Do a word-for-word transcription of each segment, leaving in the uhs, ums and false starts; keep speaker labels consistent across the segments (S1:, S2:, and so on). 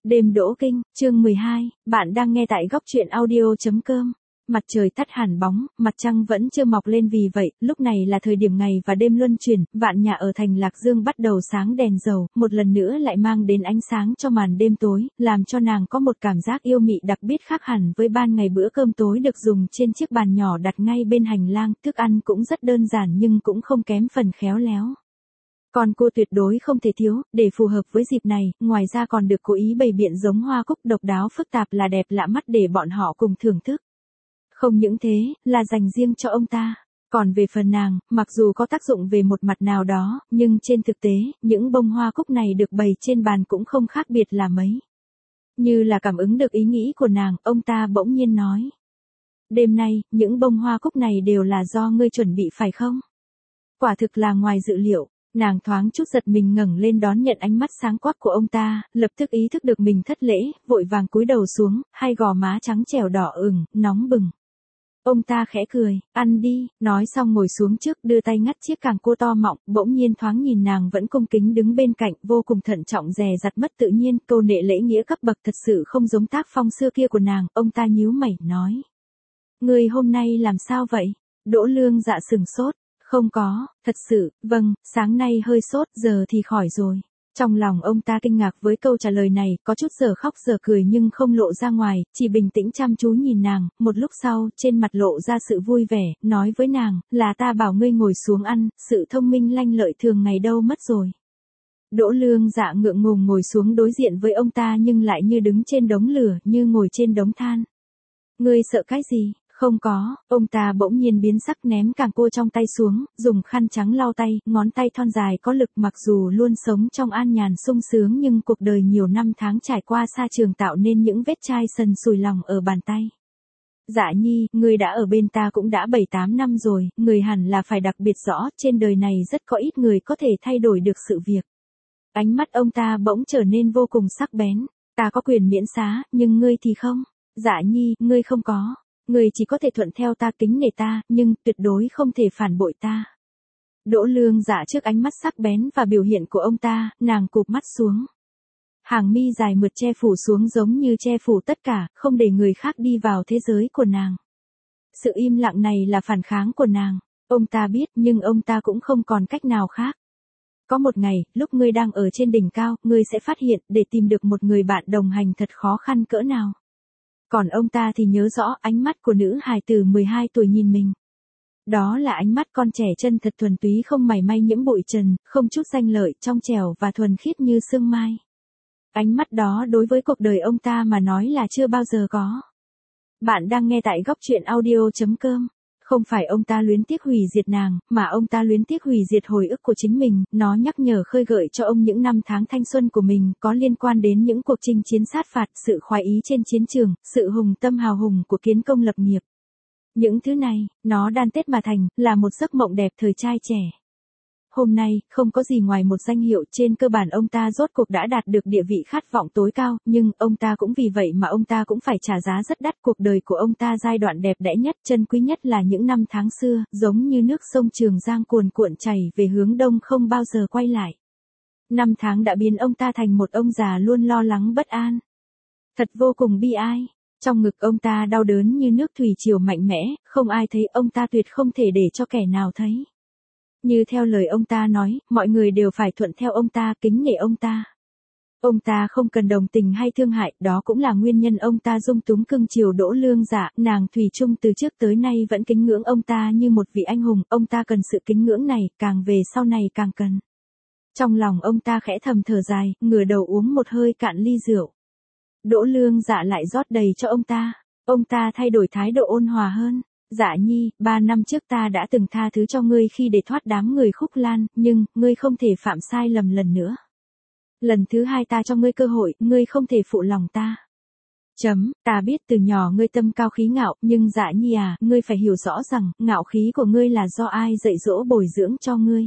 S1: Đêm đỗ kinh, chương mười hai, bạn đang nghe tại góc truyện audio.com. Mặt trời tắt hẳn bóng, mặt trăng vẫn chưa mọc lên vì vậy, lúc này là thời điểm ngày và đêm luân chuyển, vạn nhà ở thành Lạc Dương bắt đầu sáng đèn dầu, một lần nữa lại mang đến ánh sáng cho màn đêm tối, làm cho nàng có một cảm giác yêu mị đặc biệt khác hẳn với ban ngày. Bữa cơm tối được dùng trên chiếc bàn nhỏ đặt ngay bên hành lang, thức ăn cũng rất đơn giản nhưng cũng không kém phần khéo léo. Còn cô tuyệt đối không thể thiếu, để phù hợp với dịp này, ngoài ra còn được cố ý bày biện giống hoa cúc độc đáo phức tạp là đẹp lạ mắt để bọn họ cùng thưởng thức. Không những thế, là dành riêng cho ông ta. Còn về phần nàng, mặc dù có tác dụng về một mặt nào đó, nhưng trên thực tế, những bông hoa cúc này được bày trên bàn cũng không khác biệt là mấy. Như là cảm ứng được ý nghĩ của nàng, ông ta bỗng nhiên nói. Đêm nay, những bông hoa cúc này đều là do ngươi chuẩn bị phải không? Quả thực là ngoài dự liệu. Nàng thoáng chút giật mình ngẩng lên đón nhận ánh mắt sáng quắc của ông ta, lập tức ý thức được mình thất lễ, vội vàng cúi đầu xuống, hai gò má trắng trẻo đỏ ửng, nóng bừng. Ông ta khẽ cười, ăn đi, nói xong ngồi xuống trước, đưa tay ngắt chiếc càng cua to mọng, bỗng nhiên thoáng nhìn nàng vẫn cung kính đứng bên cạnh, vô cùng thận trọng dè dặt mất tự nhiên, câu nệ lễ nghĩa cấp bậc thật sự không giống tác phong xưa kia của nàng, ông ta nhíu mày, nói. Người hôm nay làm sao vậy? Đỗ Lương Dạ sừng sốt. Không có, thật sự, vâng, sáng nay hơi sốt, giờ thì khỏi rồi. Trong lòng ông ta kinh ngạc với câu trả lời này, có chút giờ khóc giờ cười nhưng không lộ ra ngoài, chỉ bình tĩnh chăm chú nhìn nàng, một lúc sau, trên mặt lộ ra sự vui vẻ, nói với nàng, là ta bảo ngươi ngồi xuống ăn, sự thông minh lanh lợi thường ngày đâu mất rồi. Đỗ Lương Dạ ngượng ngùng ngồi xuống đối diện với ông ta nhưng lại như đứng trên đống lửa, như ngồi trên đống than. Ngươi sợ cái gì? Không có, ông ta bỗng nhiên biến sắc ném càng cua trong tay xuống, dùng khăn trắng lau tay, ngón tay thon dài có lực mặc dù luôn sống trong an nhàn sung sướng nhưng cuộc đời nhiều năm tháng trải qua xa trường tạo nên những vết chai sần sùi lòng ở bàn tay. Dạ Nhi, người đã ở bên ta cũng đã bảy tám năm rồi, người hẳn là phải đặc biệt rõ, trên đời này rất có ít người có thể thay đổi được sự việc. Ánh mắt ông ta bỗng trở nên vô cùng sắc bén, ta có quyền miễn xá, nhưng ngươi thì không. Dạ Nhi, ngươi không có. Người chỉ có thể thuận theo ta, kính nể ta, nhưng tuyệt đối không thể phản bội ta. Đỗ Lương Dạ trước ánh mắt sắc bén và biểu hiện của ông ta, nàng cụp mắt xuống. Hàng mi dài mượt che phủ xuống giống như che phủ tất cả, không để người khác đi vào thế giới của nàng. Sự im lặng này là phản kháng của nàng. Ông ta biết nhưng ông ta cũng không còn cách nào khác. Có một ngày, lúc ngươi đang ở trên đỉnh cao, ngươi sẽ phát hiện để tìm được một người bạn đồng hành thật khó khăn cỡ nào. Còn ông ta thì nhớ rõ ánh mắt của nữ hài tử mười hai tuổi nhìn mình. Đó là ánh mắt con trẻ chân thật thuần túy không mảy may nhiễm bụi trần, không chút danh lợi, trong trẻo và thuần khiết như sương mai. Ánh mắt đó đối với cuộc đời ông ta mà nói là chưa bao giờ có. Bạn đang nghe tại góc truyện audio.com. Không phải ông ta luyến tiếc hủy diệt nàng, mà ông ta luyến tiếc hủy diệt hồi ức của chính mình, nó nhắc nhở khơi gợi cho ông những năm tháng thanh xuân của mình, có liên quan đến những cuộc chinh chiến sát phạt, sự khoái ý trên chiến trường, sự hùng tâm hào hùng của kiến công lập nghiệp. Những thứ này, nó đan tết mà thành, là một giấc mộng đẹp thời trai trẻ. Hôm nay, không có gì ngoài một danh hiệu, trên cơ bản ông ta rốt cuộc đã đạt được địa vị khát vọng tối cao, nhưng ông ta cũng vì vậy mà ông ta cũng phải trả giá rất đắt. Cuộc đời của ông ta giai đoạn đẹp đẽ nhất, chân quý nhất là những năm tháng xưa, giống như nước sông Trường Giang cuồn cuộn chảy về hướng đông không bao giờ quay lại. Năm tháng đã biến ông ta thành một ông già luôn lo lắng bất an. Thật vô cùng bi ai. Trong ngực ông ta đau đớn như nước thủy triều mạnh mẽ, không ai thấy, ông ta tuyệt không thể để cho kẻ nào thấy. Như theo lời ông ta nói, mọi người đều phải thuận theo ông ta, kính nể ông ta. Ông ta không cần đồng tình hay thương hại, đó cũng là nguyên nhân ông ta dung túng cưng chiều Đỗ Lương Dạ, nàng thủy chung từ trước tới nay vẫn kính ngưỡng ông ta như một vị anh hùng, ông ta cần sự kính ngưỡng này, càng về sau này càng cần. Trong lòng ông ta khẽ thầm thở dài, ngửa đầu uống một hơi cạn ly rượu. Đỗ Lương Dạ lại rót đầy cho ông ta, ông ta thay đổi thái độ ôn hòa hơn. Dạ Nhi, ba năm trước ta đã từng tha thứ cho ngươi khi để thoát đám người Khúc Lan, nhưng, ngươi không thể phạm sai lầm lần nữa. Lần thứ hai ta cho ngươi cơ hội, ngươi không thể phụ lòng ta. Chấm, ta biết từ nhỏ ngươi tâm cao khí ngạo, nhưng Dạ Nhi à, ngươi phải hiểu rõ rằng, ngạo khí của ngươi là do ai dạy dỗ bồi dưỡng cho ngươi.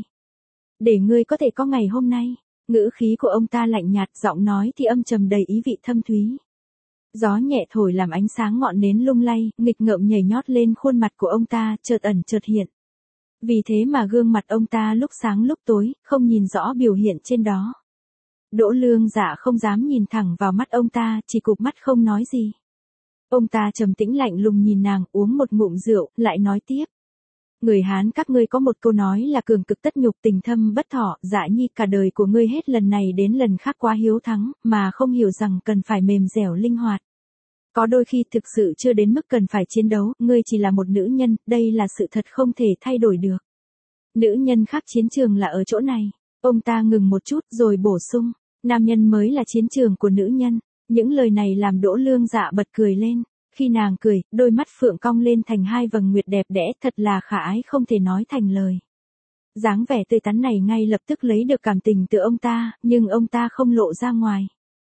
S1: Để ngươi có thể có ngày hôm nay. Ngữ khí của ông ta lạnh nhạt, giọng nói thì âm trầm đầy ý vị thâm thúy. Gió nhẹ thổi làm ánh sáng ngọn nến lung lay, nghịch ngợm nhảy nhót lên khuôn mặt của ông ta, chợt ẩn chợt hiện. Vì thế mà gương mặt ông ta lúc sáng lúc tối, không nhìn rõ biểu hiện trên đó. Đỗ Lương Dạ không dám nhìn thẳng vào mắt ông ta, chỉ cụp mắt không nói gì. Ông ta trầm tĩnh lạnh lùng nhìn nàng, uống một ngụm rượu, lại nói tiếp. Người Hán các ngươi có một câu nói là cường cực tất nhục, tình thâm bất thọ, Dạ Nhi cả đời của ngươi hết lần này đến lần khác quá hiếu thắng, mà không hiểu rằng cần phải mềm dẻo linh hoạt. Có đôi khi thực sự chưa đến mức cần phải chiến đấu, ngươi chỉ là một nữ nhân, đây là sự thật không thể thay đổi được. Nữ nhân khác chiến trường là ở chỗ này. Ông ta ngừng một chút rồi bổ sung, nam nhân mới là chiến trường của nữ nhân. Những lời này làm Đỗ Lương Dạ bật cười lên. Khi nàng cười, đôi mắt phượng cong lên thành hai vầng nguyệt đẹp đẽ, thật là khả ái không thể nói thành lời. Dáng vẻ tươi tắn này ngay lập tức lấy được cảm tình từ ông ta, nhưng ông ta không lộ ra ngoài.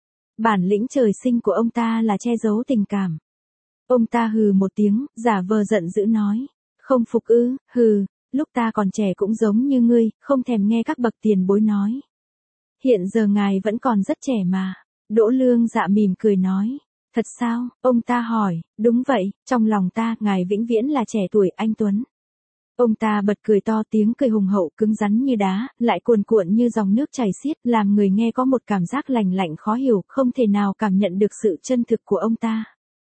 S1: Bản lĩnh trời sinh của ông ta là che giấu tình cảm. Ông ta hừ một tiếng, giả vờ giận dữ nói. Không phục ư, hừ, lúc ta còn trẻ cũng giống như ngươi, không thèm nghe các bậc tiền bối nói. Hiện giờ ngài vẫn còn rất trẻ mà. Đỗ Lương Dạ mỉm cười nói. Thật sao? Ông ta hỏi. Đúng vậy, trong lòng ta, ngài vĩnh viễn là trẻ tuổi anh Tuấn. Ông ta bật cười to, tiếng cười hùng hậu cứng rắn như đá, lại cuồn cuộn như dòng nước chảy xiết, làm người nghe có một cảm giác lành lạnh khó hiểu, không thể nào cảm nhận được sự chân thực của ông ta.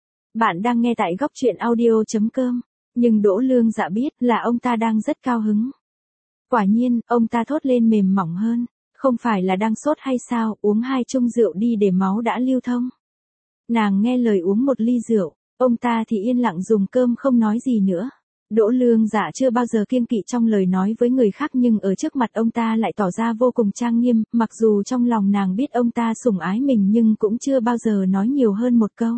S1: Bạn đang nghe tại góc truyện audio chấm com, nhưng Đỗ Lương Dạ biết là ông ta đang rất cao hứng. Quả nhiên, ông ta thốt lên mềm mỏng hơn, không phải là đang sốt hay sao, uống hai chung rượu đi để máu đã lưu thông. Nàng nghe lời uống một ly rượu, ông ta thì yên lặng dùng cơm không nói gì nữa. Đỗ Lương Dạ chưa bao giờ kiêng kỵ trong lời nói với người khác, nhưng ở trước mặt ông ta lại tỏ ra vô cùng trang nghiêm, mặc dù trong lòng nàng biết ông ta sủng ái mình nhưng cũng chưa bao giờ nói nhiều hơn một câu.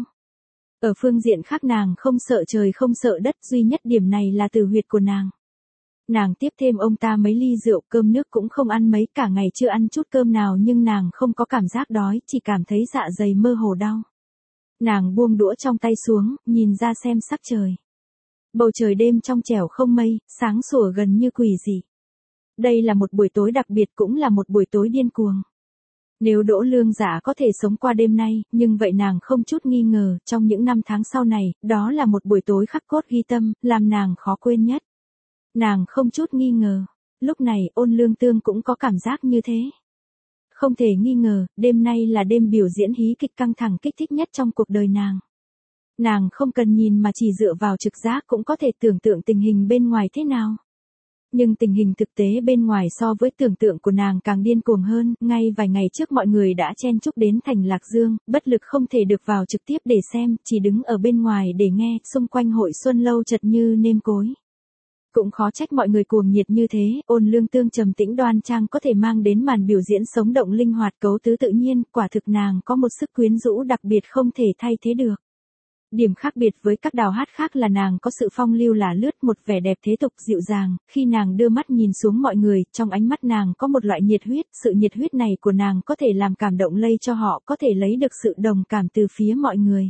S1: Ở phương diện khác nàng không sợ trời không sợ đất, duy nhất điểm này là tử huyệt của nàng. Nàng tiếp thêm ông ta mấy ly rượu, cơm nước cũng không ăn mấy, cả ngày chưa ăn chút cơm nào, nhưng nàng không có cảm giác đói, chỉ cảm thấy dạ dày mơ hồ đau. Nàng buông đũa trong tay xuống, nhìn ra xem sắc trời. Bầu trời đêm trong trẻo không mây, sáng sủa gần như quỷ dị. Đây là một buổi tối đặc biệt, cũng là một buổi tối điên cuồng. Nếu Đỗ Lương Dạ có thể sống qua đêm nay, nhưng vậy nàng không chút nghi ngờ, trong những năm tháng sau này, đó là một buổi tối khắc cốt ghi tâm, làm nàng khó quên nhất. Nàng không chút nghi ngờ, lúc này Ôn Lương Tương cũng có cảm giác như thế. Không thể nghi ngờ, đêm nay là đêm biểu diễn hí kịch căng thẳng kích thích nhất trong cuộc đời nàng. Nàng không cần nhìn mà chỉ dựa vào trực giác cũng có thể tưởng tượng tình hình bên ngoài thế nào. Nhưng tình hình thực tế bên ngoài so với tưởng tượng của nàng càng điên cuồng hơn, ngay vài ngày trước mọi người đã chen chúc đến thành Lạc Dương, bất lực không thể được vào trực tiếp để xem, chỉ đứng ở bên ngoài để nghe, xung quanh hội xuân lâu chật như nêm cối. Cũng khó trách mọi người cuồng nhiệt như thế, Ôn Lương Tương trầm tĩnh đoan trang có thể mang đến màn biểu diễn sống động linh hoạt cấu tứ tự nhiên, quả thực nàng có một sức quyến rũ đặc biệt không thể thay thế được. Điểm khác biệt với các đào hát khác là nàng có sự phong lưu là lướt, một vẻ đẹp thế tục dịu dàng, khi nàng đưa mắt nhìn xuống mọi người, trong ánh mắt nàng có một loại nhiệt huyết, sự nhiệt huyết này của nàng có thể làm cảm động lây cho họ, có thể lấy được sự đồng cảm từ phía mọi người.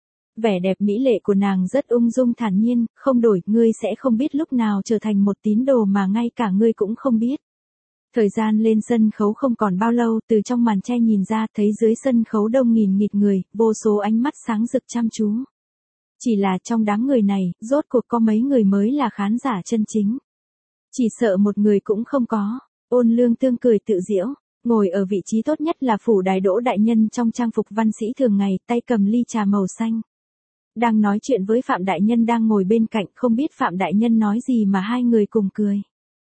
S1: Vẻ đẹp mỹ lệ của nàng rất ung dung thản nhiên, không đổi, ngươi sẽ không biết lúc nào trở thành một tín đồ mà ngay cả ngươi cũng không biết. Thời gian lên sân khấu không còn bao lâu, từ trong màn che nhìn ra thấy dưới sân khấu đông nghìn nghịt người, vô số ánh mắt sáng rực chăm chú. Chỉ là trong đám người này, rốt cuộc có mấy người mới là khán giả chân chính. Chỉ sợ một người cũng không có. Ôn Lương Tương cười tự giễu, ngồi ở vị trí tốt nhất là phủ đài Đỗ đại nhân trong trang phục văn sĩ thường ngày, tay cầm ly trà màu xanh. Đang nói chuyện với Phạm đại nhân đang ngồi bên cạnh, không biết Phạm đại nhân nói gì mà hai người cùng cười.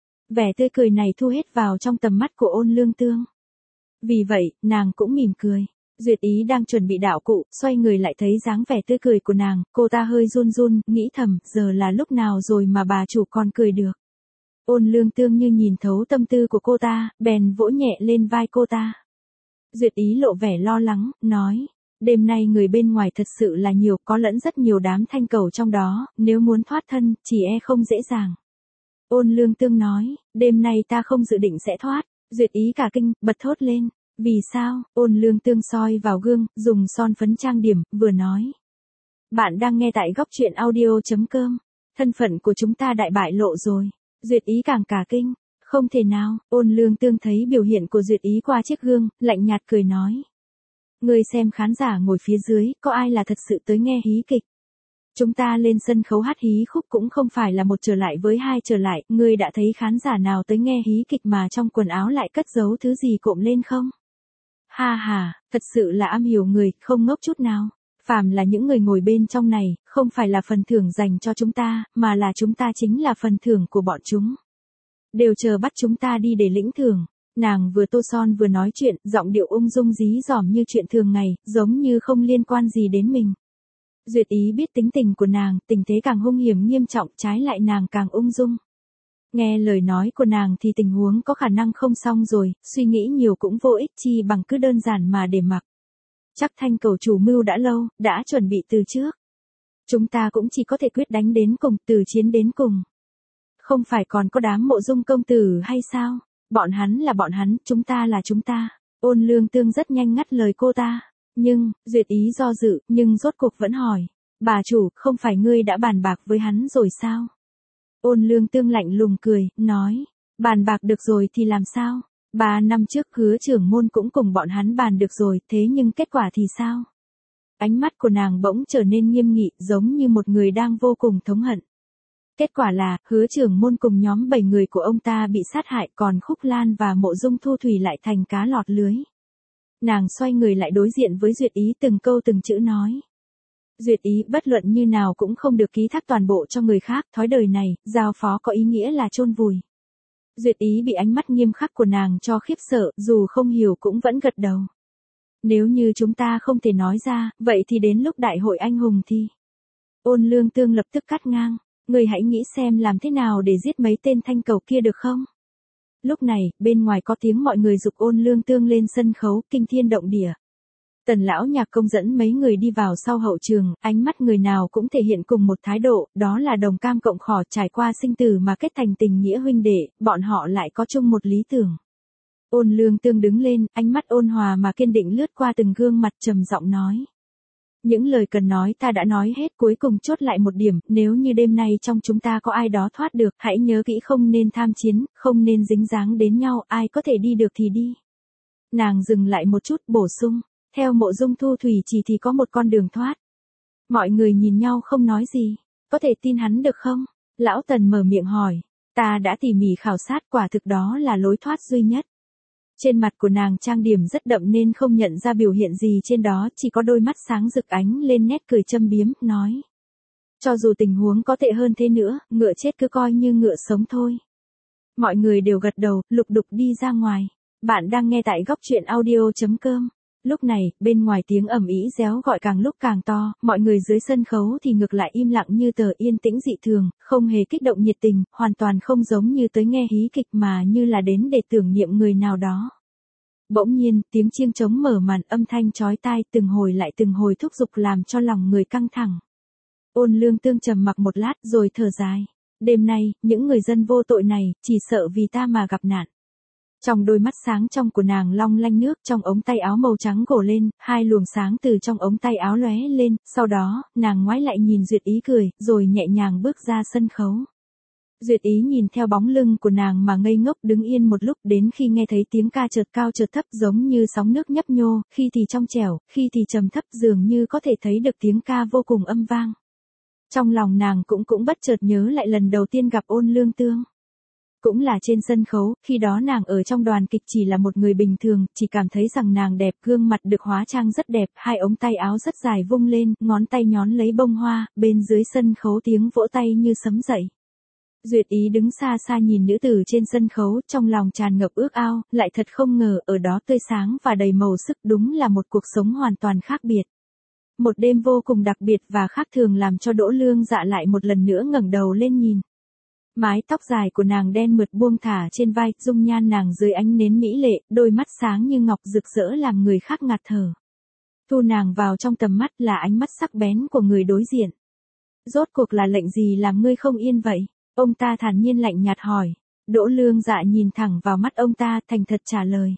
S1: Vẻ tươi cười này thu hết vào trong tầm mắt của Ôn Lương Tương. Vì vậy, nàng cũng mỉm cười. Duyệt Ý đang chuẩn bị đạo cụ, xoay người lại thấy dáng vẻ tươi cười của nàng, cô ta hơi run run, nghĩ thầm, giờ là lúc nào rồi mà bà chủ còn cười được. Ôn Lương Tương như nhìn thấu tâm tư của cô ta, bèn vỗ nhẹ lên vai cô ta. Duyệt Ý lộ vẻ lo lắng, nói, đêm nay người bên ngoài thật sự là nhiều, có lẫn rất nhiều đám thanh cầu trong đó, nếu muốn thoát thân, chỉ e không dễ dàng. Ôn Lương Tương nói, đêm nay ta không dự định sẽ thoát. Duyệt Ý cả kinh, bật thốt lên. Vì sao? Ôn Lương Tương soi vào gương, dùng son phấn trang điểm, vừa nói. Bạn đang nghe tại góc truyện audio chấm com. Thân phận của chúng ta đại bại lộ rồi. Duyệt Ý càng cả kinh. Không thể nào. Ôn Lương Tương thấy biểu hiện của Duyệt Ý qua chiếc gương, lạnh nhạt cười nói. Ngươi xem khán giả ngồi phía dưới, có ai là thật sự tới nghe hí kịch? Chúng ta lên sân khấu hát hí khúc cũng không phải là một trở lại với hai trở lại, ngươi đã thấy khán giả nào tới nghe hí kịch mà trong quần áo lại cất giấu thứ gì cộm lên không? Ha ha, thật sự là am hiểu người, không ngốc chút nào. Phàm là những người ngồi bên trong này, không phải là phần thưởng dành cho chúng ta, mà là chúng ta chính là phần thưởng của bọn chúng. Đều chờ bắt chúng ta đi để lĩnh thưởng. Nàng vừa tô son vừa nói chuyện, giọng điệu ung dung dí dỏm như chuyện thường ngày, giống như không liên quan gì đến mình. Duyệt Ý biết tính tình của nàng, tình thế càng hung hiểm nghiêm trọng, trái lại nàng càng ung dung. Nghe lời nói của nàng thì tình huống có khả năng không xong rồi, suy nghĩ nhiều cũng vô ích, chi bằng cứ đơn giản mà để mặc. Chắc Thanh cầu chủ mưu đã lâu, đã chuẩn bị từ trước. Chúng ta cũng chỉ có thể quyết đánh đến cùng, từ chiến đến cùng. Không phải còn có đám Mộ Dung công tử hay sao? Bọn hắn là bọn hắn, chúng ta là chúng ta. Ôn Lương Tương rất nhanh ngắt lời cô ta. Nhưng, Duyệt Ý do dự, nhưng rốt cuộc vẫn hỏi. Bà chủ, không phải ngươi đã bàn bạc với hắn rồi sao? Ôn Lương Tương lạnh lùng cười, nói. Bàn bạc được rồi thì làm sao? Ba năm trước Hứa trưởng môn cũng cùng bọn hắn bàn được rồi, thế nhưng kết quả thì sao? Ánh mắt của nàng bỗng trở nên nghiêm nghị, giống như một người đang vô cùng thống hận. Kết quả là, Hứa trưởng môn cùng nhóm bảy người của ông ta bị sát hại, còn Khúc Lan và Mộ Dung Thu Thủy lại thành cá lọt lưới. Nàng xoay người lại đối diện với Duyệt Ý, từng câu từng chữ nói. Duyệt Ý, bất luận như nào cũng không được ký thác toàn bộ cho người khác, thói đời này, giao phó có ý nghĩa là chôn vùi. Duyệt Ý bị ánh mắt nghiêm khắc của nàng cho khiếp sợ, dù không hiểu cũng vẫn gật đầu. Nếu như chúng ta không thể nói ra, vậy thì đến lúc đại hội anh hùng thì... Ôn Lương Tương lập tức cắt ngang, người hãy nghĩ xem làm thế nào để giết mấy tên thanh cầu kia được không? Lúc này, bên ngoài có tiếng mọi người giục Ôn Lương Tương lên sân khấu, kinh thiên động địa. Tần lão nhạc công dẫn mấy người đi vào sau hậu trường, ánh mắt người nào cũng thể hiện cùng một thái độ, đó là đồng cam cộng khổ, trải qua sinh tử mà kết thành tình nghĩa huynh đệ, bọn họ lại có chung một lý tưởng. Ôn Lương Tương đứng lên, ánh mắt ôn hòa mà kiên định lướt qua từng gương mặt, trầm giọng nói. Những lời cần nói ta đã nói hết, cuối cùng chốt lại một điểm, nếu như đêm nay trong chúng ta có ai đó thoát được, hãy nhớ kỹ không nên tham chiến, không nên dính dáng đến nhau, ai có thể đi được thì đi. Nàng dừng lại một chút, bổ sung. Theo Mộ Dung Thu Thủy chỉ thì có một con đường thoát. Mọi người nhìn nhau không nói gì. Có thể tin hắn được không? Lão Tần mở miệng hỏi. Ta đã tỉ mỉ khảo sát, quả thực đó là lối thoát duy nhất. Trên mặt của nàng trang điểm rất đậm nên không nhận ra biểu hiện gì trên đó, chỉ có đôi mắt sáng rực ánh lên nét cười châm biếm, nói. Cho dù tình huống có tệ hơn thế nữa, ngựa chết cứ coi như ngựa sống thôi. Mọi người đều gật đầu, lục đục đi ra ngoài. Bạn đang nghe tại góc truyện audio chấm com. Lúc này, bên ngoài tiếng ầm ĩ réo gọi càng lúc càng to, mọi người dưới sân khấu thì ngược lại im lặng như tờ, yên tĩnh dị thường, không hề kích động nhiệt tình, hoàn toàn không giống như tới nghe hí kịch mà như là đến để tưởng niệm người nào đó. Bỗng nhiên, tiếng chiêng trống mở màn, âm thanh chói tai từng hồi lại từng hồi thúc giục làm cho lòng người căng thẳng. Ôn Lương Tương trầm mặc một lát rồi thở dài. Đêm nay, những người dân vô tội này, chỉ sợ vì ta mà gặp nạn. Trong đôi mắt sáng trong của nàng long lanh nước, trong ống tay áo màu trắng gồ lên, hai luồng sáng từ trong ống tay áo lóe lên, sau đó, nàng ngoái lại nhìn Duyệt Ý cười, rồi nhẹ nhàng bước ra sân khấu. Duyệt Ý nhìn theo bóng lưng của nàng mà ngây ngốc đứng yên một lúc, đến khi nghe thấy tiếng ca chợt cao chợt thấp giống như sóng nước nhấp nhô, khi thì trong trẻo, khi thì trầm thấp, dường như có thể thấy được tiếng ca vô cùng âm vang. Trong lòng nàng cũng cũng bất chợt nhớ lại lần đầu tiên gặp Ôn Lương Tương. Cũng là trên sân khấu, khi đó nàng ở trong đoàn kịch chỉ là một người bình thường, chỉ cảm thấy rằng nàng đẹp, gương mặt được hóa trang rất đẹp, hai ống tay áo rất dài vung lên, ngón tay nhón lấy bông hoa, bên dưới sân khấu tiếng vỗ tay như sấm dậy. Duyệt Ý đứng xa xa nhìn nữ tử trên sân khấu, trong lòng tràn ngập ước ao, lại thật không ngờ, ở đó tươi sáng và đầy màu sức, đúng là một cuộc sống hoàn toàn khác biệt. Một đêm vô cùng đặc biệt và khác thường làm cho Đỗ Lương Dạ lại một lần nữa ngẩng đầu lên nhìn. Mái tóc dài của nàng đen mượt buông thả trên vai, dung nhan nàng dưới ánh nến mỹ lệ, đôi mắt sáng như ngọc rực rỡ làm người khác ngạt thở. Thu nàng vào trong tầm mắt là ánh mắt sắc bén của người đối diện. Rốt cuộc là lệnh gì làm ngươi không yên vậy? Ông ta thản nhiên lạnh nhạt hỏi. Đỗ Lương Dạ nhìn thẳng vào mắt ông ta, thành thật trả lời.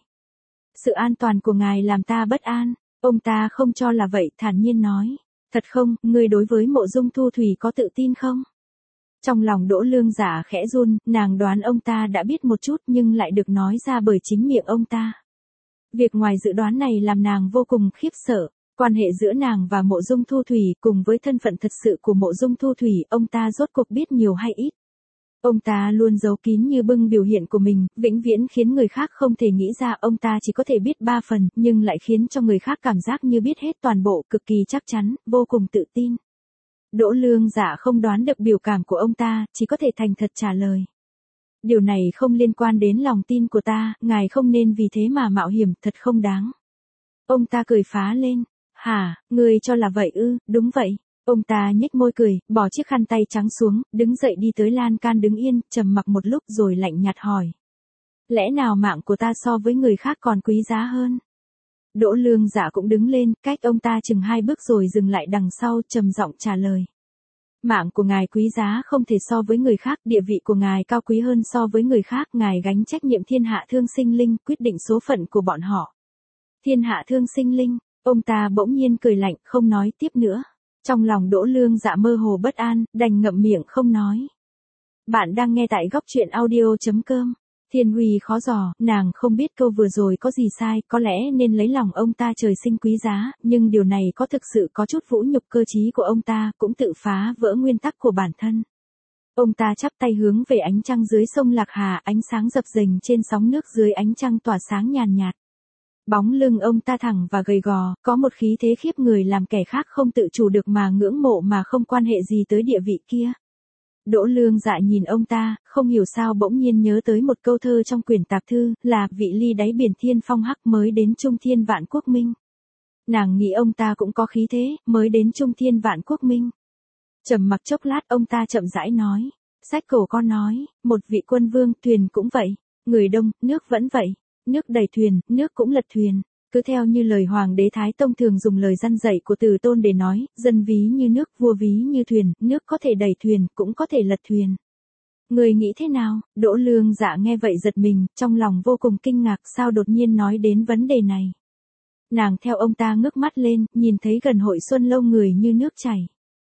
S1: Sự an toàn của ngài làm ta bất an. Ông ta không cho là vậy, thản nhiên nói. Thật không, ngươi đối với Mộ Dung Thu Thủy có tự tin không? Trong lòng Đỗ Lương Dạ khẽ run, nàng đoán ông ta đã biết một chút nhưng lại được nói ra bởi chính miệng ông ta. Việc ngoài dự đoán này làm nàng vô cùng khiếp sợ. Quan hệ giữa nàng và Mộ Dung Thu Thủy cùng với thân phận thật sự của Mộ Dung Thu Thủy, ông ta rốt cuộc biết nhiều hay ít. Ông ta luôn giấu kín như bưng biểu hiện của mình, vĩnh viễn khiến người khác không thể nghĩ ra, ông ta chỉ có thể biết ba phần, nhưng lại khiến cho người khác cảm giác như biết hết toàn bộ, cực kỳ chắc chắn, vô cùng tự tin. Đỗ Lương Dạ không đoán được biểu cảm của ông ta, chỉ có thể thành thật trả lời. Điều này không liên quan đến lòng tin của ta, ngài không nên vì thế mà mạo hiểm, thật không đáng. Ông ta cười phá lên. Hả, ngươi cho là vậy ư? Đúng vậy. Ông ta nhếch môi cười, bỏ chiếc khăn tay trắng xuống, đứng dậy đi tới lan can đứng yên, trầm mặc một lúc rồi lạnh nhạt hỏi. Lẽ nào mạng của ta so với người khác còn quý giá hơn? Đỗ Lương Dạ cũng đứng lên, cách ông ta chừng hai bước rồi dừng lại đằng sau, trầm giọng trả lời. Mạng của ngài quý giá không thể so với người khác, địa vị của ngài cao quý hơn so với người khác, ngài gánh trách nhiệm thiên hạ thương sinh linh, quyết định số phận của bọn họ. Thiên hạ thương sinh linh, ông ta bỗng nhiên cười lạnh, không nói tiếp nữa. Trong lòng Đỗ Lương Dạ mơ hồ bất an, đành ngậm miệng không nói. Bạn đang nghe tại góc truyện audio chấm com. Thiên Huy khó dò, nàng không biết câu vừa rồi có gì sai, có lẽ nên lấy lòng ông ta trời sinh quý giá, nhưng điều này có thực sự có chút vũ nhục cơ trí của ông ta, cũng tự phá vỡ nguyên tắc của bản thân. Ông ta chắp tay hướng về ánh trăng dưới sông Lạc Hà, ánh sáng dập dềnh trên sóng nước dưới ánh trăng tỏa sáng nhàn nhạt. Bóng lưng ông ta thẳng và gầy gò, có một khí thế khiếp người làm kẻ khác không tự chủ được mà ngưỡng mộ mà không quan hệ gì tới địa vị kia. Đỗ Lương Dạ nhìn ông ta, không hiểu sao bỗng nhiên nhớ tới một câu thơ trong quyển tạp thư, là vị ly đáy biển thiên phong hắc mới đến trung thiên vạn quốc minh. Nàng nghĩ ông ta cũng có khí thế, mới đến trung thiên vạn quốc minh. Trầm mặc chốc lát ông ta chậm rãi nói, sách cổ con nói, một vị quân vương, thuyền cũng vậy, người đông, nước vẫn vậy, nước đầy thuyền, nước cũng lật thuyền. Cứ theo như lời Hoàng đế Thái Tông thường dùng lời răn dạy của Từ Tôn để nói, dân ví như nước, vua ví như thuyền, nước có thể đẩy thuyền, cũng có thể lật thuyền. Người nghĩ thế nào? Đỗ Lương Dạ nghe vậy giật mình, trong lòng vô cùng kinh ngạc, sao đột nhiên nói đến vấn đề này. Nàng theo ông ta ngước mắt lên, nhìn thấy gần hội xuân lâu người như nước chảy.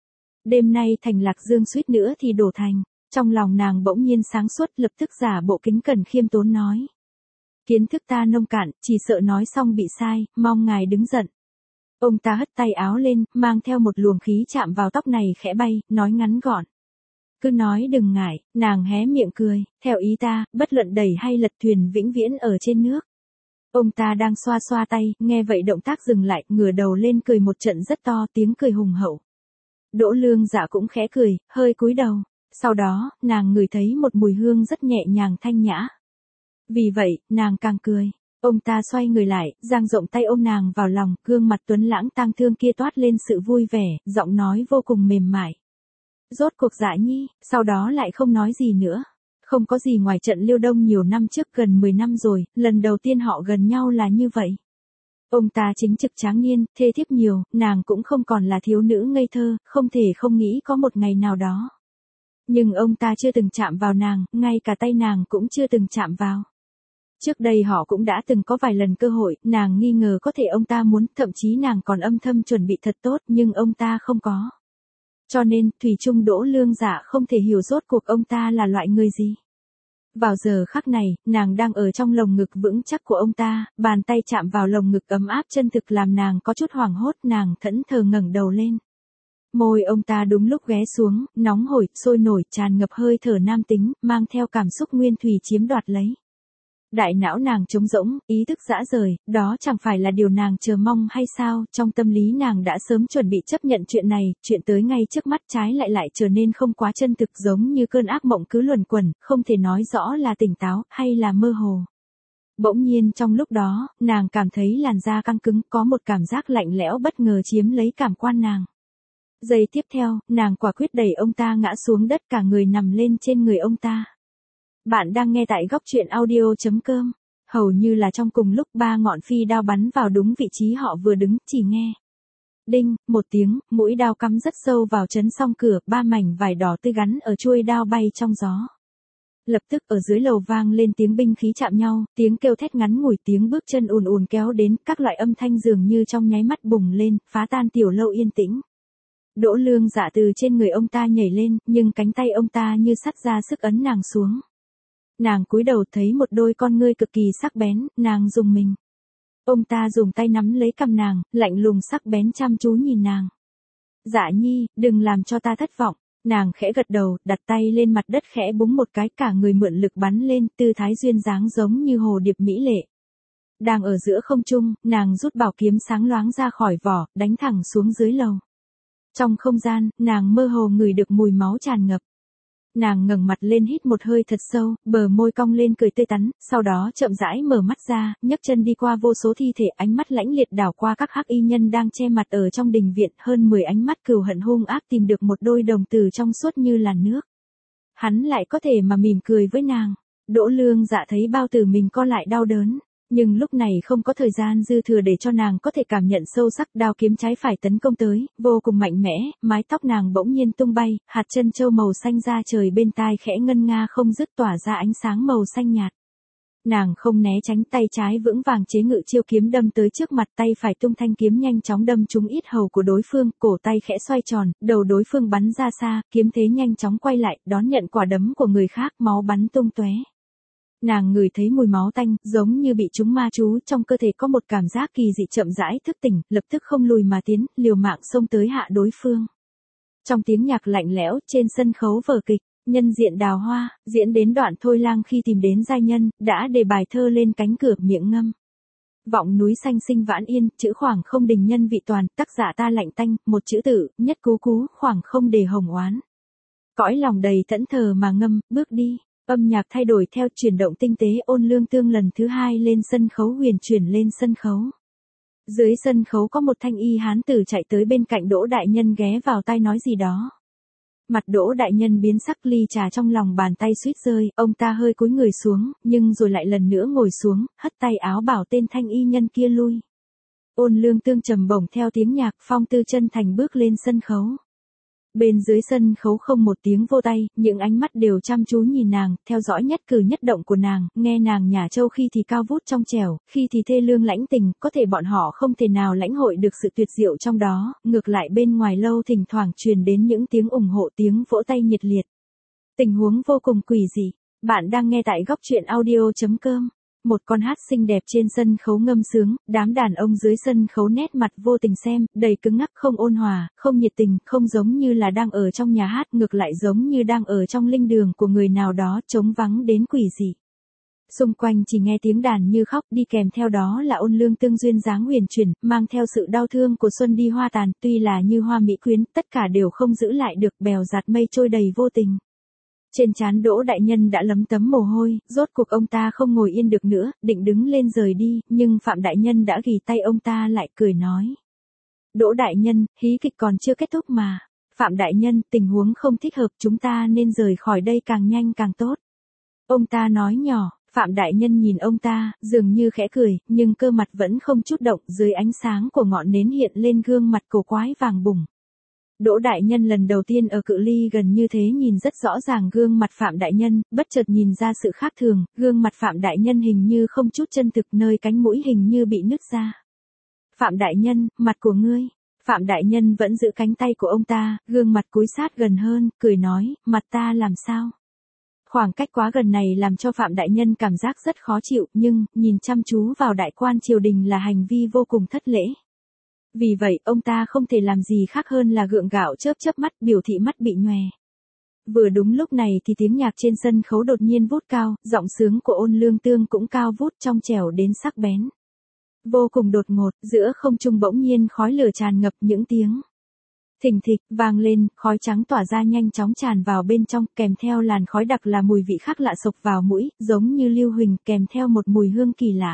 S1: Đêm nay thành Lạc Dương suýt nữa thì đổ thành, trong lòng nàng bỗng nhiên sáng suốt, lập tức giả bộ kính cẩn khiêm tốn nói. Kiến thức ta nông cạn, chỉ sợ nói xong bị sai, mong ngài đứng giận. Ông ta hất tay áo lên, mang theo một luồng khí chạm vào tóc này khẽ bay, nói ngắn gọn. Cứ nói đừng ngại, nàng hé miệng cười, theo ý ta, bất luận đẩy hay lật thuyền vĩnh viễn ở trên nước. Ông ta đang xoa xoa tay, nghe vậy động tác dừng lại, ngửa đầu lên cười một trận rất to, tiếng cười hùng hậu. Đỗ Lương Dạ cũng khẽ cười, hơi cúi đầu. Sau đó, nàng ngửi thấy một mùi hương rất nhẹ nhàng thanh nhã. Vì vậy, nàng càng cười. Ông ta xoay người lại, dang rộng tay ôm nàng vào lòng, gương mặt tuấn lãng tang thương kia toát lên sự vui vẻ, giọng nói vô cùng mềm mại. Rốt cuộc Dạ Nhi, sau đó lại không nói gì nữa. Không có gì ngoài trận Liêu Đông nhiều năm trước, gần mười năm rồi, lần đầu tiên họ gần nhau là như vậy. Ông ta chính trực tráng niên, thê thiếp nhiều, nàng cũng không còn là thiếu nữ ngây thơ, không thể không nghĩ có một ngày nào đó. Nhưng ông ta chưa từng chạm vào nàng, ngay cả tay nàng cũng chưa từng chạm vào. Trước đây họ cũng đã từng có vài lần cơ hội, nàng nghi ngờ có thể ông ta muốn, thậm chí nàng còn âm thầm chuẩn bị thật tốt, nhưng ông ta không có. Cho nên, thủy chung Đỗ Lương Dạ không thể hiểu rốt cuộc ông ta là loại người gì. Vào giờ khắc này, nàng đang ở trong lồng ngực vững chắc của ông ta, bàn tay chạm vào lồng ngực ấm áp chân thực làm nàng có chút hoảng hốt, nàng thẫn thờ ngẩng đầu lên. Môi ông ta đúng lúc ghé xuống, nóng hổi, sôi nổi, tràn ngập hơi thở nam tính, mang theo cảm xúc nguyên thủy chiếm đoạt lấy. Đại não nàng trống rỗng, ý thức dã rời, đó chẳng phải là điều nàng chờ mong hay sao, trong tâm lý nàng đã sớm chuẩn bị chấp nhận chuyện này, chuyện tới ngay trước mắt trái lại lại trở nên không quá chân thực giống như cơn ác mộng cứ luẩn quẩn, không thể nói rõ là tỉnh táo, hay là mơ hồ. Bỗng nhiên trong lúc đó, nàng cảm thấy làn da căng cứng, có một cảm giác lạnh lẽo bất ngờ chiếm lấy cảm quan nàng. Giây tiếp theo, nàng quả quyết đẩy ông ta ngã xuống đất, cả người nằm lên trên người ông ta. Bạn đang nghe tại góc truyện audio chấm com. Hầu như là trong cùng lúc ba ngọn phi đao bắn vào đúng vị trí họ vừa đứng, chỉ nghe. Đinh, một tiếng, mũi đao cắm rất sâu vào chấn song cửa, ba mảnh vải đỏ tươi gắn ở chuôi đao bay trong gió. Lập tức ở dưới lầu vang lên tiếng binh khí chạm nhau, tiếng kêu thét ngắn ngủi, tiếng bước chân ùn ùn kéo đến, các loại âm thanh dường như trong nháy mắt bùng lên, phá tan tiểu lâu yên tĩnh. Đỗ Lương Dạ từ trên người ông ta nhảy lên, nhưng cánh tay ông ta như sắt ra sức ấn nàng xuống. Nàng cúi đầu thấy một đôi con ngươi cực kỳ sắc bén, nàng rùng mình. Ông ta dùng tay nắm lấy cằm nàng, lạnh lùng sắc bén chăm chú nhìn nàng. Dạ Nhi, đừng làm cho ta thất vọng. Nàng khẽ gật đầu, đặt tay lên mặt đất khẽ búng một cái, cả người mượn lực bắn lên, tư thái duyên dáng giống như hồ điệp mỹ lệ. Đang ở giữa không trung, nàng rút bảo kiếm sáng loáng ra khỏi vỏ, đánh thẳng xuống dưới lầu. Trong không gian, nàng mơ hồ ngửi được mùi máu tràn ngập. Nàng ngẩng mặt lên hít một hơi thật sâu, bờ môi cong lên cười tươi tắn, sau đó chậm rãi mở mắt ra, nhấc chân đi qua vô số thi thể, ánh mắt lãnh liệt đảo qua các hắc y nhân đang che mặt ở trong đình viện, hơn mười ánh mắt cừu hận hung ác tìm được một đôi đồng tử trong suốt như làn nước. Hắn lại có thể mà mỉm cười với nàng. Đỗ Lương Dạ thấy bao tử mình co lại đau đớn. Nhưng lúc này không có thời gian dư thừa để cho nàng có thể cảm nhận sâu sắc, đao kiếm trái phải tấn công tới, vô cùng mạnh mẽ, mái tóc nàng bỗng nhiên tung bay, hạt chân châu màu xanh ra trời bên tai khẽ ngân nga không dứt tỏa ra ánh sáng màu xanh nhạt. Nàng không né tránh, tay trái vững vàng chế ngự chiêu kiếm đâm tới trước mặt, tay phải tung thanh kiếm nhanh chóng đâm trúng yết hầu của đối phương, cổ tay khẽ xoay tròn, đầu đối phương bắn ra xa, kiếm thế nhanh chóng quay lại, đón nhận quả đấm của người khác, máu bắn tung tóe. Nàng ngửi thấy mùi máu tanh, giống như bị trúng ma chú, trong cơ thể có một cảm giác kỳ dị chậm rãi thức tỉnh, lập tức không lùi mà tiến, liều mạng xông tới hạ đối phương. Trong tiếng nhạc lạnh lẽo, trên sân khấu vở kịch, nhân diện Đào Hoa, diễn đến đoạn Thôi Lang khi tìm đến giai nhân, đã đề bài thơ lên cánh cửa miệng ngâm. Vọng núi xanh sinh vãn yên, chữ khoảng không đình nhân vị toàn, tác giả ta lạnh tanh, một chữ tự, nhất cú cú, khoảng không đề hồng oán. Cõi lòng đầy thẫn thờ mà ngâm, bước đi. Âm nhạc thay đổi theo chuyển động tinh tế, Ôn Lương Tương lần thứ hai lên sân khấu huyền chuyển lên sân khấu. Dưới sân khấu có một thanh y hán tử chạy tới bên cạnh Đỗ Đại Nhân ghé vào tai nói gì đó. Mặt Đỗ Đại Nhân biến sắc, ly trà trong lòng bàn tay suýt rơi, ông ta hơi cúi người xuống, nhưng rồi lại lần nữa ngồi xuống, hất tay áo bảo tên thanh y nhân kia lui. Ôn Lương Tương trầm bổng theo tiếng nhạc, phong tư chân thành bước lên sân khấu. Bên dưới sân khấu không một tiếng vô tay, những ánh mắt đều chăm chú nhìn nàng, theo dõi nhất cử nhất động của nàng, nghe nàng nhả trâu khi thì cao vút trong trẻo, khi thì thê lương lãnh tình, có thể bọn họ không thể nào lãnh hội được sự tuyệt diệu trong đó, ngược lại bên ngoài lâu thỉnh thoảng truyền đến những tiếng ủng hộ, tiếng vỗ tay nhiệt liệt. Tình huống vô cùng quỷ dị. Bạn đang nghe tại góc truyện audio chấm com. Một con hát xinh đẹp trên sân khấu ngâm sướng, đám đàn ông dưới sân khấu nét mặt vô tình xem, đầy cứng ngắc, không ôn hòa, không nhiệt tình, không giống như là đang ở trong nhà hát, ngược lại giống như đang ở trong linh đường của người nào đó, trống vắng đến quỷ dị. Xung quanh chỉ nghe tiếng đàn như khóc, đi kèm theo đó là Ôn Lương Tương duyên dáng huyền chuyển, mang theo sự đau thương của xuân đi hoa tàn, tuy là như hoa mỹ quyến, tất cả đều không giữ lại được, bèo dạt mây trôi đầy vô tình. Trên trán Đỗ Đại Nhân đã lấm tấm mồ hôi, rốt cuộc ông ta không ngồi yên được nữa, định đứng lên rời đi, nhưng Phạm Đại Nhân đã ghì tay ông ta lại, cười nói. Đỗ Đại Nhân, hí kịch còn chưa kết thúc mà. Phạm Đại Nhân, tình huống không thích hợp, chúng ta nên rời khỏi đây càng nhanh càng tốt. Ông ta nói nhỏ, Phạm Đại Nhân nhìn ông ta, dường như khẽ cười, nhưng cơ mặt vẫn không chút động, dưới ánh sáng của ngọn nến hiện lên gương mặt cổ quái vàng bùng. Đỗ Đại Nhân lần đầu tiên ở cự ly gần như thế nhìn rất rõ ràng gương mặt Phạm Đại Nhân, bất chợt nhìn ra sự khác thường, gương mặt Phạm Đại Nhân hình như không chút chân thực, nơi cánh mũi hình như bị nứt ra. Phạm Đại Nhân, mặt của ngươi. Phạm Đại Nhân vẫn giữ cánh tay của ông ta, gương mặt cúi sát gần hơn, cười nói, mặt ta làm sao? Khoảng cách quá gần này làm cho Phạm Đại Nhân cảm giác rất khó chịu, nhưng, nhìn chăm chú vào đại quan triều đình là hành vi vô cùng thất lễ. Vì vậy, ông ta không thể làm gì khác hơn là gượng gạo chớp chớp mắt, biểu thị mắt bị nhòe. Vừa đúng lúc này thì tiếng nhạc trên sân khấu đột nhiên vút cao, giọng sướng của Ôn Lương Tương cũng cao vút trong trẻo đến sắc bén. Vô cùng đột ngột, giữa không trung bỗng nhiên khói lửa tràn ngập, những tiếng thình thịch vang lên, khói trắng tỏa ra nhanh chóng tràn vào bên trong, kèm theo làn khói đặc là mùi vị khác lạ sộc vào mũi, giống như lưu huỳnh, kèm theo một mùi hương kỳ lạ.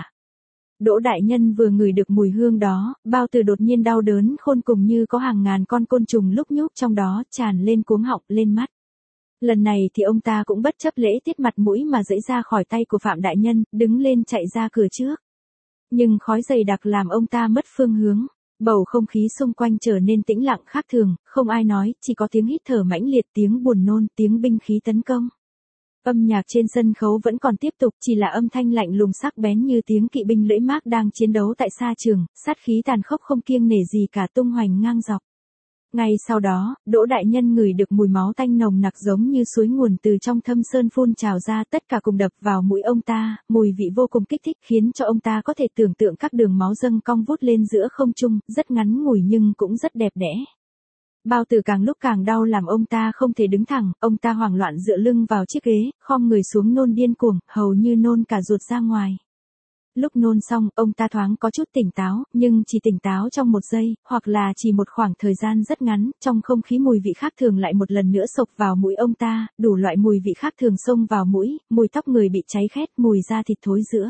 S1: Đỗ Đại Nhân vừa ngửi được mùi hương đó, bao tử đột nhiên đau đớn khôn cùng, như có hàng ngàn con côn trùng lúc nhúc trong đó, tràn lên cuống họng, lên mắt. Lần này thì ông ta cũng bất chấp lễ tiết mặt mũi mà giãy ra khỏi tay của Phạm Đại Nhân, đứng lên chạy ra cửa trước. Nhưng khói dày đặc làm ông ta mất phương hướng. Bầu không khí xung quanh trở nên tĩnh lặng khác thường, không ai nói, chỉ có tiếng hít thở mãnh liệt, tiếng buồn nôn, tiếng binh khí tấn công. Âm nhạc trên sân khấu vẫn còn tiếp tục, chỉ là âm thanh lạnh lùng sắc bén như tiếng kỵ binh lưỡi mác đang chiến đấu tại xa trường, sát khí tàn khốc không kiêng nể gì cả tung hoành ngang dọc. Ngay sau đó, Đỗ Đại Nhân ngửi được mùi máu tanh nồng nặc giống như suối nguồn từ trong thâm sơn phun trào ra, tất cả cùng đập vào mũi ông ta, mùi vị vô cùng kích thích khiến cho ông ta có thể tưởng tượng các đường máu dâng cong vút lên giữa không trung, rất ngắn ngủi nhưng cũng rất đẹp đẽ. Bao tử càng lúc càng đau làm ông ta không thể đứng thẳng, ông ta hoảng loạn dựa lưng vào chiếc ghế, khom người xuống nôn điên cuồng, hầu như nôn cả ruột ra ngoài. Lúc nôn xong, ông ta thoáng có chút tỉnh táo, nhưng chỉ tỉnh táo trong một giây, hoặc là chỉ một khoảng thời gian rất ngắn, trong không khí mùi vị khác thường lại một lần nữa xộc vào mũi ông ta, đủ loại mùi vị khác thường xông vào mũi, mùi tóc người bị cháy khét, mùi da thịt thối rữa,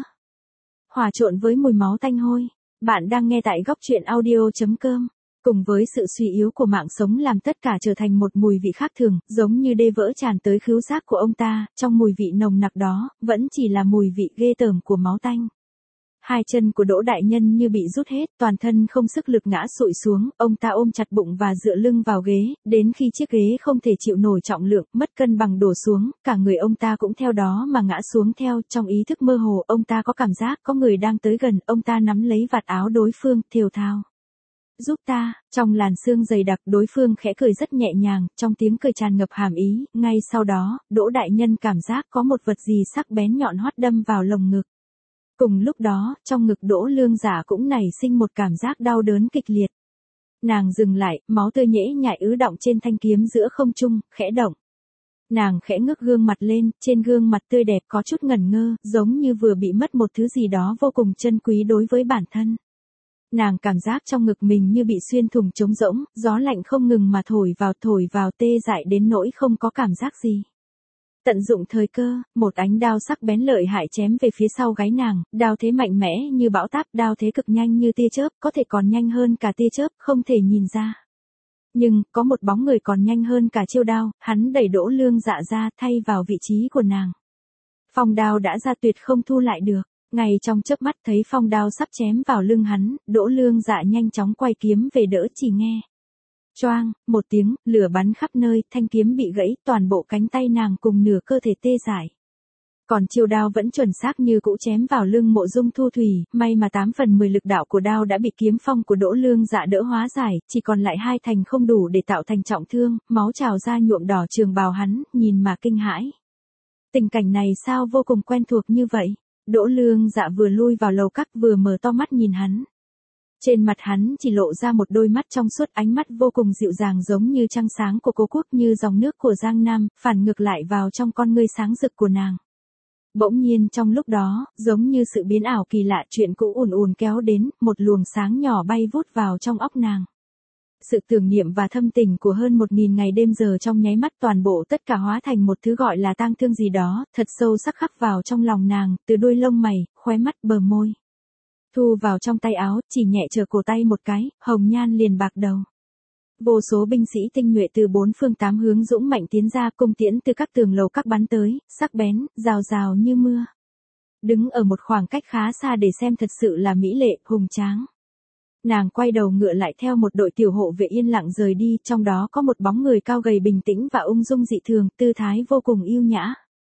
S1: hòa trộn với mùi máu tanh hôi. Bạn đang nghe tại góc truyện audio chấm com. Cùng với sự suy yếu của mạng sống làm tất cả trở thành một mùi vị khác thường, giống như đê vỡ tràn tới khứu giác của ông ta, trong mùi vị nồng nặc đó, vẫn chỉ là mùi vị ghê tởm của máu tanh. Hai chân của Đỗ đại nhân như bị rút hết, toàn thân không sức lực ngã xụi xuống, ông ta ôm chặt bụng và dựa lưng vào ghế, đến khi chiếc ghế không thể chịu nổi trọng lượng, mất cân bằng đổ xuống, cả người ông ta cũng theo đó mà ngã xuống theo, trong ý thức mơ hồ, ông ta có cảm giác có người đang tới gần, ông ta nắm lấy vạt áo đối phương, thều thào. Giúp ta, trong làn sương dày đặc, đối phương khẽ cười rất nhẹ nhàng, trong tiếng cười tràn ngập hàm ý, ngay sau đó, Đỗ đại nhân cảm giác có một vật gì sắc bén nhọn hoắt đâm vào lồng ngực. Cùng lúc đó, trong ngực Đỗ Lương Giả cũng nảy sinh một cảm giác đau đớn kịch liệt. Nàng dừng lại, máu tươi nhễ nhại ứ đọng trên thanh kiếm giữa không trung, khẽ động. Nàng khẽ ngước gương mặt lên, trên gương mặt tươi đẹp có chút ngẩn ngơ, giống như vừa bị mất một thứ gì đó vô cùng chân quý đối với bản thân. Nàng cảm giác trong ngực mình như bị xuyên thủng trống rỗng, gió lạnh không ngừng mà thổi vào thổi vào tê dại đến nỗi không có cảm giác gì. Tận dụng thời cơ, một ánh đao sắc bén lợi hại chém về phía sau gáy nàng, đao thế mạnh mẽ như bão táp, đao thế cực nhanh như tia chớp, có thể còn nhanh hơn cả tia chớp, không thể nhìn ra. Nhưng, có một bóng người còn nhanh hơn cả chiêu đao, hắn đẩy Đỗ Lương Dạ ra, thay vào vị trí của nàng. Phong đao đã ra tuyệt không thu lại được. Ngay trong chớp mắt thấy phong đao sắp chém vào lưng hắn, Đỗ Lương Dạ nhanh chóng quay kiếm về đỡ, chỉ nghe choang, một tiếng, lửa bắn khắp nơi, thanh kiếm bị gãy, toàn bộ cánh tay nàng cùng nửa cơ thể tê dại. Còn chiêu đao vẫn chuẩn xác như cũ chém vào lưng Mộ Dung Thu Thủy, may mà tám phần mười lực đạo của đao đã bị kiếm phong của Đỗ Lương Dạ đỡ hóa giải, chỉ còn lại hai thành không đủ để tạo thành trọng thương, máu trào ra nhuộm đỏ trường bào hắn, nhìn mà kinh hãi. Tình cảnh này sao vô cùng quen thuộc như vậy? Đỗ Lương Dạ vừa lui vào lầu các vừa mở to mắt nhìn hắn. Trên mặt hắn chỉ lộ ra một đôi mắt trong suốt, ánh mắt vô cùng dịu dàng giống như trăng sáng của Cố Quốc, như dòng nước của Giang Nam, phản ngược lại vào trong con ngươi sáng rực của nàng. Bỗng nhiên trong lúc đó, giống như sự biến ảo kỳ lạ, chuyện cũ ùn ùn kéo đến, một luồng sáng nhỏ bay vút vào trong óc nàng. Sự tưởng niệm và thâm tình của hơn một nghìn ngày đêm giờ trong nháy mắt toàn bộ tất cả hóa thành một thứ gọi là tang thương gì đó, thật sâu sắc khắc vào trong lòng nàng, từ đuôi lông mày, khóe mắt, bờ môi. Thu vào trong tay áo, chỉ nhẹ chờ cổ tay một cái, hồng nhan liền bạc đầu. Vô số binh sĩ tinh nhuệ từ bốn phương tám hướng dũng mạnh tiến ra, cung tiễn từ các tường lầu các bắn tới, sắc bén, rào rào như mưa. Đứng ở một khoảng cách khá xa để xem thật sự là mỹ lệ, hùng tráng. Nàng quay đầu ngựa lại theo một đội tiểu hộ vệ yên lặng rời đi, trong đó có một bóng người cao gầy bình tĩnh và ung dung dị thường, tư thái vô cùng yêu nhã.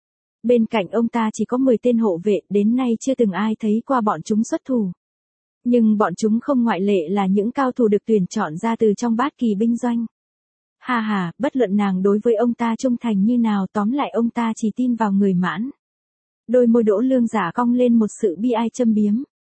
S1: Bên cạnh ông ta chỉ có mười tên hộ vệ, đến nay chưa từng ai thấy qua bọn chúng xuất thủ. Nhưng bọn chúng không ngoại lệ là những cao thủ được tuyển chọn ra từ trong bát kỳ binh doanh. Ha ha, bất luận nàng đối với ông ta trung thành như nào, tóm lại ông ta chỉ tin vào người mãn. Đôi môi Đỗ Lương Giả cong lên một sự bi ai châm biếm.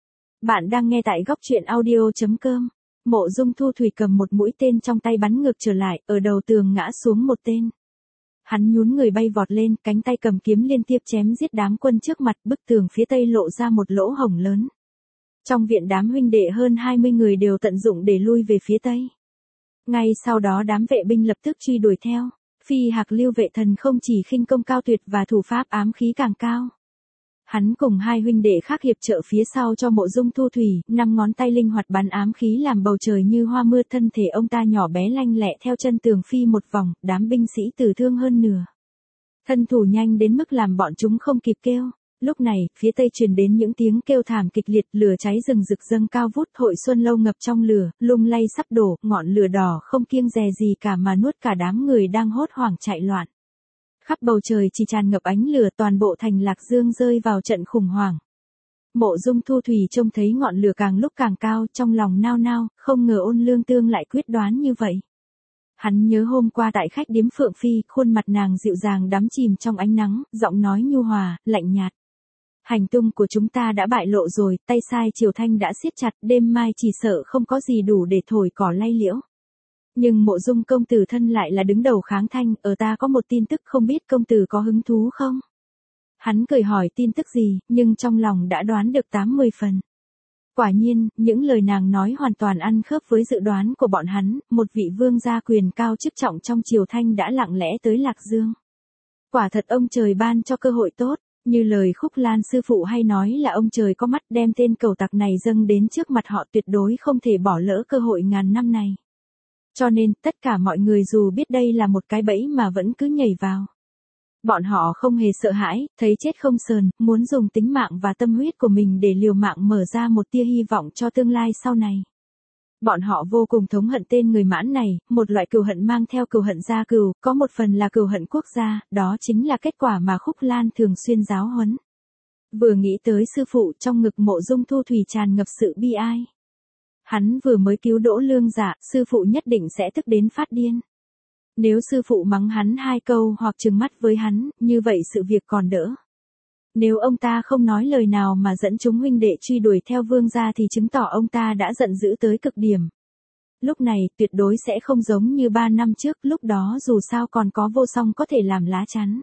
S1: Bạn đang nghe tại góc truyện audio chấm com. Mộ Dung Thu Thủy cầm một mũi tên trong tay bắn ngược trở lại, ở đầu tường ngã xuống một tên. Hắn nhún người bay vọt lên, cánh tay cầm kiếm liên tiếp chém giết đám quân trước mặt, bức tường phía tây lộ ra một lỗ hổng lớn. Trong viện đám huynh đệ hơn hai mươi người đều tận dụng để lui về phía tây. Ngay sau đó đám vệ binh lập tức truy đuổi theo. Phi Hạc Lưu vệ thần không chỉ khinh công cao tuyệt và thủ pháp ám khí càng cao. Hắn cùng hai huynh đệ khác hiệp trợ phía sau cho Mộ Dung Thu Thủy, năm ngón tay linh hoạt bắn ám khí làm bầu trời như hoa mưa, thân thể ông ta nhỏ bé lanh lẹ theo chân tường phi một vòng, đám binh sĩ tử thương hơn nửa. Thân thủ nhanh đến mức làm bọn chúng không kịp kêu. Lúc này, phía tây truyền đến những tiếng kêu thảm kịch liệt, lửa cháy rừng rực dâng cao vút, hội xuân lâu ngập trong lửa, lung lay sắp đổ, ngọn lửa đỏ không kiêng dè gì cả mà nuốt cả đám người đang hốt hoảng chạy loạn. Khắp bầu trời chỉ tràn ngập ánh lửa, toàn bộ thành Lạc Dương rơi vào trận khủng hoảng. Mộ Dung Thu Thủy trông thấy ngọn lửa càng lúc càng cao, trong lòng nao nao, không ngờ Ôn Lương Tương lại quyết đoán như vậy. Hắn nhớ hôm qua tại khách điếm Phượng Phi, khuôn mặt nàng dịu dàng đắm chìm trong ánh nắng, giọng nói nhu hòa, lạnh nhạt. Hành tung của chúng ta đã bại lộ rồi, tay sai Triều Thanh đã siết chặt, đêm mai chỉ sợ không có gì đủ để thổi cỏ lay liễu. Nhưng Mộ Dung công tử thân lại là đứng đầu kháng thanh, ở ta có một tin tức không biết công tử có hứng thú không? Hắn cười hỏi tin tức gì, nhưng trong lòng đã đoán được tám mươi phần. Quả nhiên, những lời nàng nói hoàn toàn ăn khớp với dự đoán của bọn hắn, một vị vương gia quyền cao chức trọng trong triều Thanh đã lặng lẽ tới Lạc Dương. Quả thật ông trời ban cho cơ hội tốt, như lời Khúc Lan sư phụ hay nói là ông trời có mắt đem tên cẩu tặc này dâng đến trước mặt họ, tuyệt đối không thể bỏ lỡ cơ hội ngàn năm này. Cho nên, tất cả mọi người dù biết đây là một cái bẫy mà vẫn cứ nhảy vào. Bọn họ không hề sợ hãi, thấy chết không sờn, muốn dùng tính mạng và tâm huyết của mình để liều mạng mở ra một tia hy vọng cho tương lai sau này. Bọn họ vô cùng thống hận tên người Mãn này, một loại cừu hận mang theo cừu hận gia cừu, có một phần là cừu hận quốc gia, đó chính là kết quả mà Khúc Lan thường xuyên giáo huấn. Vừa nghĩ tới sư phụ, trong ngực Mộ Dung Thu Thủy tràn ngập sự bi ai. Hắn vừa mới cứu Đỗ Lương Dạ, sư phụ nhất định sẽ tức đến phát điên. Nếu sư phụ mắng hắn hai câu hoặc trừng mắt với hắn, như vậy sự việc còn đỡ. Nếu ông ta không nói lời nào mà dẫn chúng huynh đệ truy đuổi theo vương gia thì chứng tỏ ông ta đã giận dữ tới cực điểm. Lúc này tuyệt đối sẽ không giống như ba năm trước, lúc đó dù sao còn có Vô Song có thể làm lá chắn.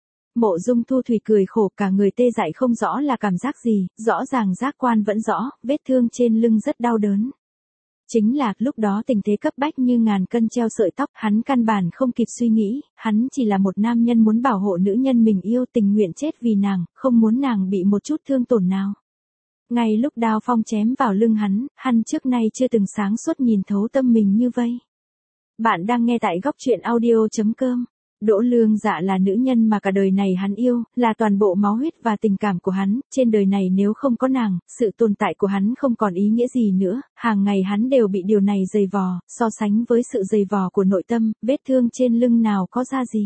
S1: Mộ Dung Thu Thủy cười khổ, cả người tê dại không rõ là cảm giác gì, rõ ràng giác quan vẫn rõ, vết thương trên lưng rất đau đớn. Chính là, lúc đó tình thế cấp bách như ngàn cân treo sợi tóc, hắn căn bản không kịp suy nghĩ, hắn chỉ là một nam nhân muốn bảo hộ nữ nhân mình yêu, tình nguyện chết vì nàng, không muốn nàng bị một chút thương tổn nào. Ngay lúc đao phong chém vào lưng hắn, hắn trước nay chưa từng sáng suốt nhìn thấu tâm mình như vây. Bạn đang nghe tại góc truyện audio chấm com. Đỗ Lương Dạ là nữ nhân mà cả đời này hắn yêu, là toàn bộ máu huyết và tình cảm của hắn, trên đời này nếu không có nàng, sự tồn tại của hắn không còn ý nghĩa gì nữa, hàng ngày hắn đều bị điều này dày vò, so sánh với sự dày vò của nội tâm, vết thương trên lưng nào có ra gì.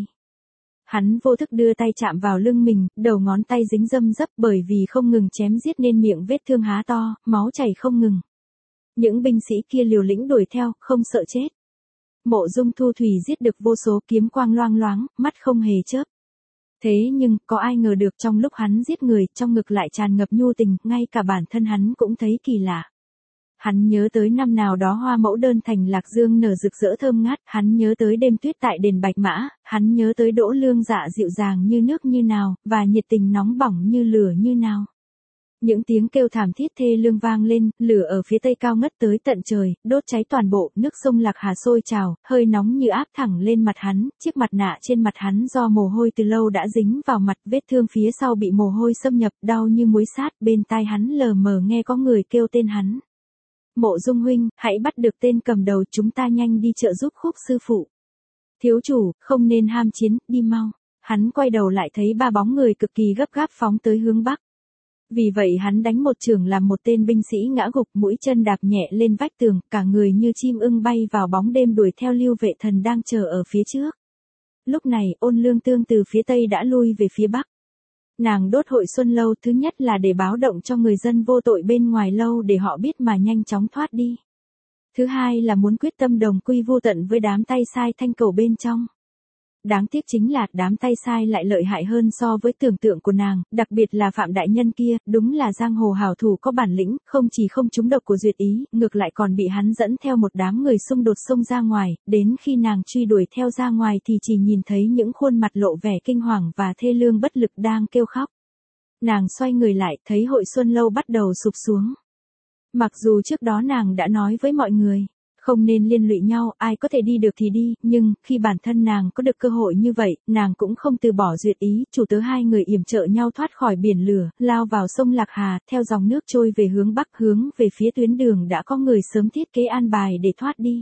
S1: Hắn vô thức đưa tay chạm vào lưng mình, đầu ngón tay dính dâm dấp bởi vì không ngừng chém giết nên miệng vết thương há to, máu chảy không ngừng. Những binh sĩ kia liều lĩnh đuổi theo, không sợ chết. Mộ Dung Thu Thủy giết được vô số kiếm quang loang loáng, mắt không hề chớp. Thế nhưng, có ai ngờ được trong lúc hắn giết người, trong ngực lại tràn ngập nhu tình, ngay cả bản thân hắn cũng thấy kỳ lạ. Hắn nhớ tới năm nào đó hoa mẫu đơn thành Lạc Dương nở rực rỡ thơm ngát, hắn nhớ tới đêm tuyết tại đền Bạch Mã, hắn nhớ tới Đỗ Lương Dạ dịu dàng như nước như nào, và nhiệt tình nóng bỏng như lửa như nào. Những tiếng kêu thảm thiết thê lương vang lên, lửa ở phía tây cao ngất tới tận trời, đốt cháy toàn bộ, nước sông Lạc Hà sôi trào, hơi nóng như áp thẳng lên mặt hắn, chiếc mặt nạ trên mặt hắn do mồ hôi từ lâu đã dính vào mặt, vết thương phía sau bị mồ hôi xâm nhập, đau như muối sát, bên tai hắn lờ mờ nghe có người kêu tên hắn. Mộ Dung huynh, hãy bắt được tên cầm đầu, chúng ta nhanh đi trợ giúp Khúc sư phụ. Thiếu chủ, không nên ham chiến, đi mau. Hắn quay đầu lại thấy ba bóng người cực kỳ gấp gáp phóng tới hướng bắc. Vì vậy hắn đánh một chưởng làm một tên binh sĩ ngã gục, mũi chân đạp nhẹ lên vách tường, cả người như chim ưng bay vào bóng đêm đuổi theo Lưu Vệ Thần đang chờ ở phía trước. Lúc này, Ôn Lương Tương từ phía tây đã lui về phía bắc. Nàng đốt hội xuân lâu, thứ nhất là để báo động cho người dân vô tội bên ngoài lâu để họ biết mà nhanh chóng thoát đi. Thứ hai là muốn quyết tâm đồng quy vô tận với đám tay sai thanh cầu bên trong. Đáng tiếc chính là đám tay sai lại lợi hại hơn so với tưởng tượng của nàng, đặc biệt là Phạm đại nhân kia, đúng là giang hồ hảo thủ có bản lĩnh, không chỉ không trúng độc của Duyệt Ý, ngược lại còn bị hắn dẫn theo một đám người xung đột xông ra ngoài, đến khi nàng truy đuổi theo ra ngoài thì chỉ nhìn thấy những khuôn mặt lộ vẻ kinh hoàng và thê lương bất lực đang kêu khóc. Nàng xoay người lại, thấy hội xuân lâu bắt đầu sụp xuống. Mặc dù trước đó nàng đã nói với mọi người, không nên liên lụy nhau, ai có thể đi được thì đi, nhưng, khi bản thân nàng có được cơ hội như vậy, nàng cũng không từ bỏ Duyệt Ý, chủ tớ hai người yểm trợ nhau thoát khỏi biển lửa, lao vào sông Lạc Hà, theo dòng nước trôi về hướng bắc, hướng về phía tuyến đường đã có người sớm thiết kế an bài để thoát đi.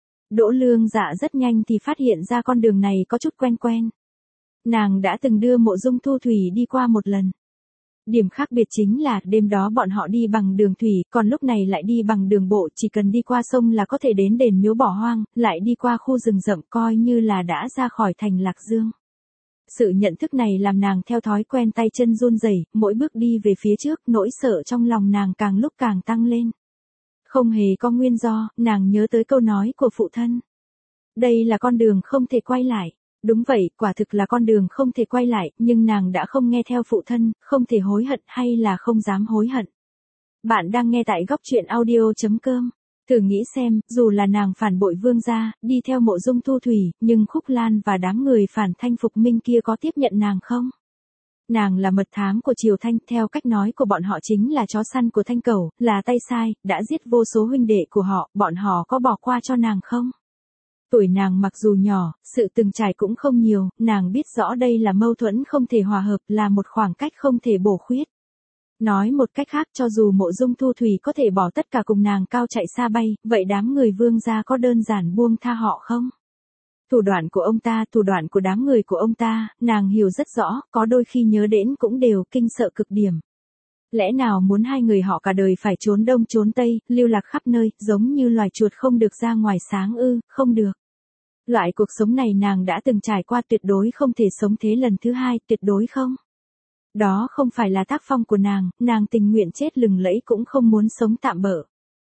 S1: Đỗ Lương Dạ rất nhanh thì phát hiện ra con đường này có chút quen quen. Nàng đã từng đưa Mộ Dung Thu Thủy đi qua một lần. Điểm khác biệt chính là đêm đó bọn họ đi bằng đường thủy, còn lúc này lại đi bằng đường bộ, chỉ cần đi qua sông là có thể đến đền miếu bỏ hoang, lại đi qua khu rừng rậm coi như là đã ra khỏi thành Lạc Dương. Sự nhận thức này làm nàng theo thói quen tay chân run rẩy, mỗi bước đi về phía trước, nỗi sợ trong lòng nàng càng lúc càng tăng lên. Không hề có nguyên do, nàng nhớ tới câu nói của phụ thân. Đây là con đường không thể quay lại. Đúng vậy, quả thực là con đường không thể quay lại, nhưng nàng đã không nghe theo phụ thân, không thể hối hận hay là không dám hối hận. Bạn đang nghe tại góc truyện audio chấm com. Thử nghĩ xem, dù là nàng phản bội Vương gia, đi theo Mộ Dung Thu Thủy, nhưng Khúc Lan và đám người phản Thanh Phục Minh kia có tiếp nhận nàng không? Nàng là mật thám của Triều Thanh, theo cách nói của bọn họ chính là chó săn của Thanh Cẩu, là tay sai, đã giết vô số huynh đệ của họ, bọn họ có bỏ qua cho nàng không? Tuổi nàng mặc dù nhỏ, sự từng trải cũng không nhiều, nàng biết rõ đây là mâu thuẫn không thể hòa hợp, là một khoảng cách không thể bổ khuyết. Nói một cách khác, cho dù Mộ Dung Thu Thủy có thể bỏ tất cả cùng nàng cao chạy xa bay, vậy đám người Vương gia có đơn giản buông tha họ không? Thủ đoạn của ông ta, thủ đoạn của đám người của ông ta, nàng hiểu rất rõ, có đôi khi nhớ đến cũng đều kinh sợ cực điểm. Lẽ nào muốn hai người họ cả đời phải trốn đông trốn tây, lưu lạc khắp nơi, giống như loài chuột không được ra ngoài sáng ư, không được. Loại cuộc sống này nàng đã từng trải qua, tuyệt đối không thể sống thế lần thứ hai, tuyệt đối không. Đó không phải là tác phong của nàng, nàng tình nguyện chết lừng lẫy cũng không muốn sống tạm bợ.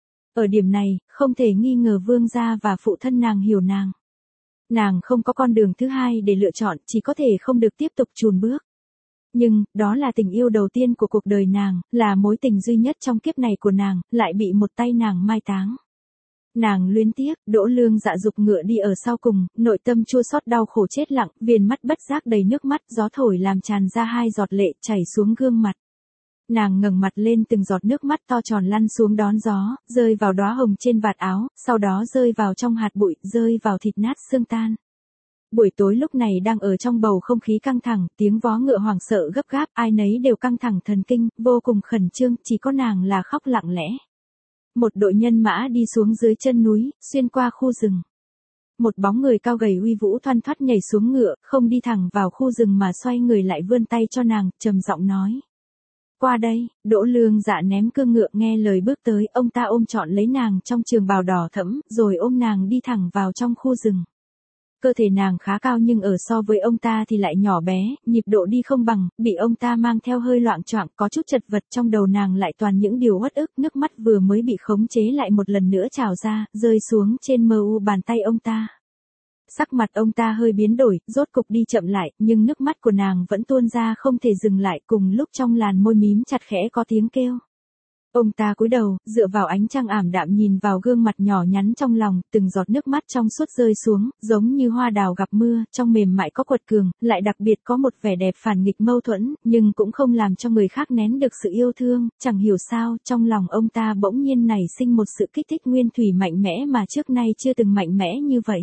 S1: Ở điểm này, không thể nghi ngờ Vương gia và phụ thân nàng hiểu nàng. Nàng không có con đường thứ hai để lựa chọn, chỉ có thể không được tiếp tục chùn bước. Nhưng, đó là tình yêu đầu tiên của cuộc đời nàng, là mối tình duy nhất trong kiếp này của nàng, lại bị một tay nàng mai táng. Nàng luyến tiếc, Đỗ Lương Dạ dục ngựa đi ở sau cùng, nội tâm chua xót đau khổ chết lặng, viền mắt bất giác đầy nước mắt, gió thổi làm tràn ra hai giọt lệ chảy xuống gương mặt. Nàng ngẩng mặt lên, từng giọt nước mắt to tròn lăn xuống đón gió, rơi vào đóa hồng trên vạt áo, sau đó rơi vào trong hạt bụi, rơi vào thịt nát xương tan. Buổi tối lúc này đang ở trong bầu không khí căng thẳng, tiếng vó ngựa hoảng sợ gấp gáp, ai nấy đều căng thẳng thần kinh, vô cùng khẩn trương, chỉ có nàng là khóc lặng lẽ. Một đội nhân mã đi xuống dưới chân núi, xuyên qua khu rừng. Một bóng người cao gầy uy vũ thoăn thoắt nhảy xuống ngựa, không đi thẳng vào khu rừng mà xoay người lại vươn tay cho nàng, trầm giọng nói. Qua đây, Đỗ Lương Dạ ném cương ngựa nghe lời bước tới, ông ta ôm trọn lấy nàng trong trường bào đỏ thẫm, rồi ôm nàng đi thẳng vào trong khu rừng. Cơ thể nàng khá cao nhưng ở so với ông ta thì lại nhỏ bé, nhịp độ đi không bằng, bị ông ta mang theo hơi loạng choạng, có chút chật vật, trong đầu nàng lại toàn những điều uất ức, nước mắt vừa mới bị khống chế lại một lần nữa trào ra, rơi xuống trên mờ u bàn tay ông ta. Sắc mặt ông ta hơi biến đổi, rốt cục đi chậm lại, nhưng nước mắt của nàng vẫn tuôn ra không thể dừng lại, cùng lúc trong làn môi mím chặt khẽ có tiếng kêu. Ông ta cúi đầu, dựa vào ánh trăng ảm đạm nhìn vào gương mặt nhỏ nhắn trong lòng, từng giọt nước mắt trong suốt rơi xuống, giống như hoa đào gặp mưa, trong mềm mại có quật cường, lại đặc biệt có một vẻ đẹp phản nghịch mâu thuẫn, nhưng cũng không làm cho người khác nén được sự yêu thương, chẳng hiểu sao, trong lòng ông ta bỗng nhiên nảy sinh một sự kích thích nguyên thủy mạnh mẽ mà trước nay chưa từng mạnh mẽ như vậy.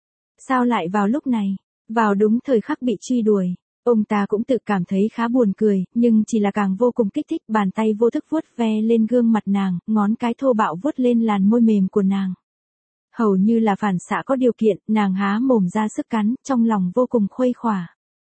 S1: Sao lại vào lúc này, vào đúng thời khắc bị truy đuổi? Ông ta cũng tự cảm thấy khá buồn cười, nhưng chỉ là càng vô cùng kích thích, bàn tay vô thức vuốt ve lên gương mặt nàng, ngón cái thô bạo vuốt lên làn môi mềm của nàng. Hầu như là phản xạ có điều kiện, nàng há mồm ra sức cắn, trong lòng vô cùng khuây khỏa.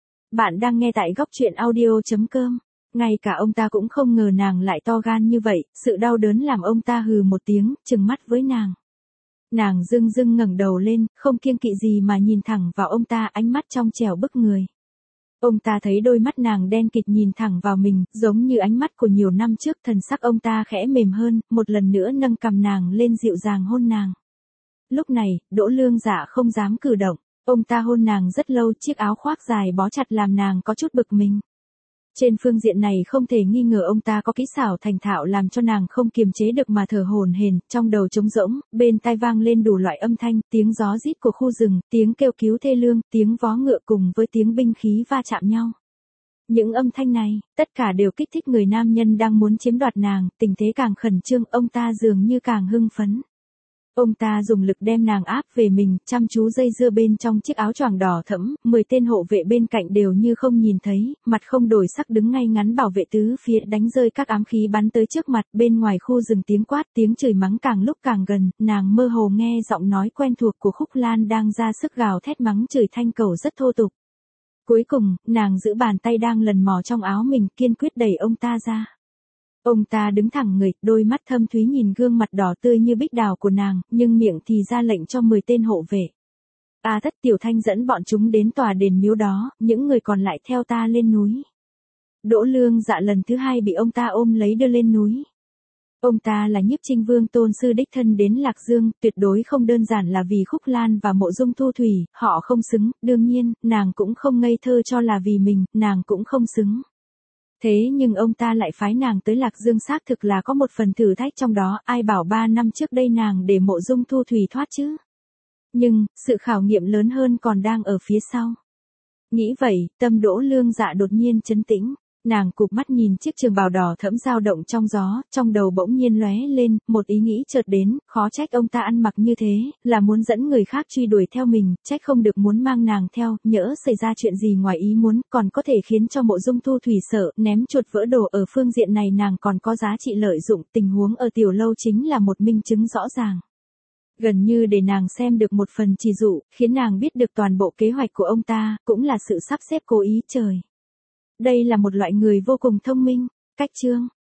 S1: Bạn đang nghe tại góc truyện audio chấm com. Ngay cả ông ta cũng không ngờ nàng lại to gan như vậy, sự đau đớn làm ông ta hừ một tiếng, trừng mắt với nàng. Nàng dưng dưng ngẩng đầu lên, không kiêng kỵ gì mà nhìn thẳng vào ông ta, ánh mắt trong trẻo bức người. Ông ta thấy đôi mắt nàng đen kịt nhìn thẳng vào mình, giống như ánh mắt của nhiều năm trước, thần sắc ông ta khẽ mềm hơn, một lần nữa nâng cằm nàng lên dịu dàng hôn nàng. Lúc này, Đỗ Lương Dạ không dám cử động, ông ta hôn nàng rất lâu, chiếc áo khoác dài bó chặt làm nàng có chút bực mình. Trên phương diện này không thể nghi ngờ ông ta có kỹ xảo thành thạo làm cho nàng không kiềm chế được mà thở hổn hển, trong đầu trống rỗng, bên tai vang lên đủ loại âm thanh, tiếng gió rít của khu rừng, tiếng kêu cứu thê lương, tiếng vó ngựa cùng với tiếng binh khí va chạm nhau. Những âm thanh này, tất cả đều kích thích người nam nhân đang muốn chiếm đoạt nàng, tình thế càng khẩn trương, ông ta dường như càng hưng phấn. Ông ta dùng lực đem nàng áp về mình, chăm chú dây dưa bên trong chiếc áo choàng đỏ thẫm, mười tên hộ vệ bên cạnh đều như không nhìn thấy, mặt không đổi sắc đứng ngay ngắn bảo vệ tứ phía, đánh rơi các ám khí bắn tới trước mặt, bên ngoài khu rừng tiếng quát, tiếng chửi mắng càng lúc càng gần, nàng mơ hồ nghe giọng nói quen thuộc của Khúc Lan đang ra sức gào thét mắng chửi Thanh Cẩu rất thô tục. Cuối cùng, nàng giữ bàn tay đang lần mò trong áo mình, kiên quyết đẩy ông ta ra. Ông ta đứng thẳng người, đôi mắt thâm thúy nhìn gương mặt đỏ tươi như bích đào của nàng, nhưng miệng thì ra lệnh cho mười tên hộ vệ. A Thất Tiểu Thanh dẫn bọn chúng đến tòa đền miếu đó, những người còn lại theo ta lên núi. Đỗ Lương Dạ lần thứ hai bị ông ta ôm lấy đưa lên núi. Ông ta là Nhiếp Trinh Vương tôn sư đích thân đến Lạc Dương, tuyệt đối không đơn giản là vì Khúc Lan và Mộ Dung Thu Thủy, họ không xứng, đương nhiên, nàng cũng không ngây thơ cho là vì mình, nàng cũng không xứng. Thế nhưng ông ta lại phái nàng tới Lạc Dương xác thực là có một phần thử thách trong đó, ai bảo ba năm trước đây nàng để Mộ Dung Thu Thủy thoát chứ. Nhưng, sự khảo nghiệm lớn hơn còn đang ở phía sau. Nghĩ vậy, tâm Đỗ Lương Dạ đột nhiên trấn tĩnh, nàng cụp mắt nhìn chiếc trường bào đỏ thẫm dao động trong gió, trong đầu bỗng nhiên lóe lên, một ý nghĩ chợt đến, khó trách ông ta ăn mặc như thế, là muốn dẫn người khác truy đuổi theo mình, trách không được muốn mang nàng theo, nhỡ xảy ra chuyện gì ngoài ý muốn, còn có thể khiến cho Mộ Dung Thu Thủy sợ, ném chuột vỡ đồ. Ở phương diện này nàng còn có giá trị lợi dụng, tình huống ở tiểu lâu chính là một minh chứng rõ ràng. Gần như để nàng xem được một phần chỉ dụ, khiến nàng biết được toàn bộ kế hoạch của ông ta, cũng là sự sắp xếp cố ý trời. Đây là một loại người vô cùng thông minh. Cách chương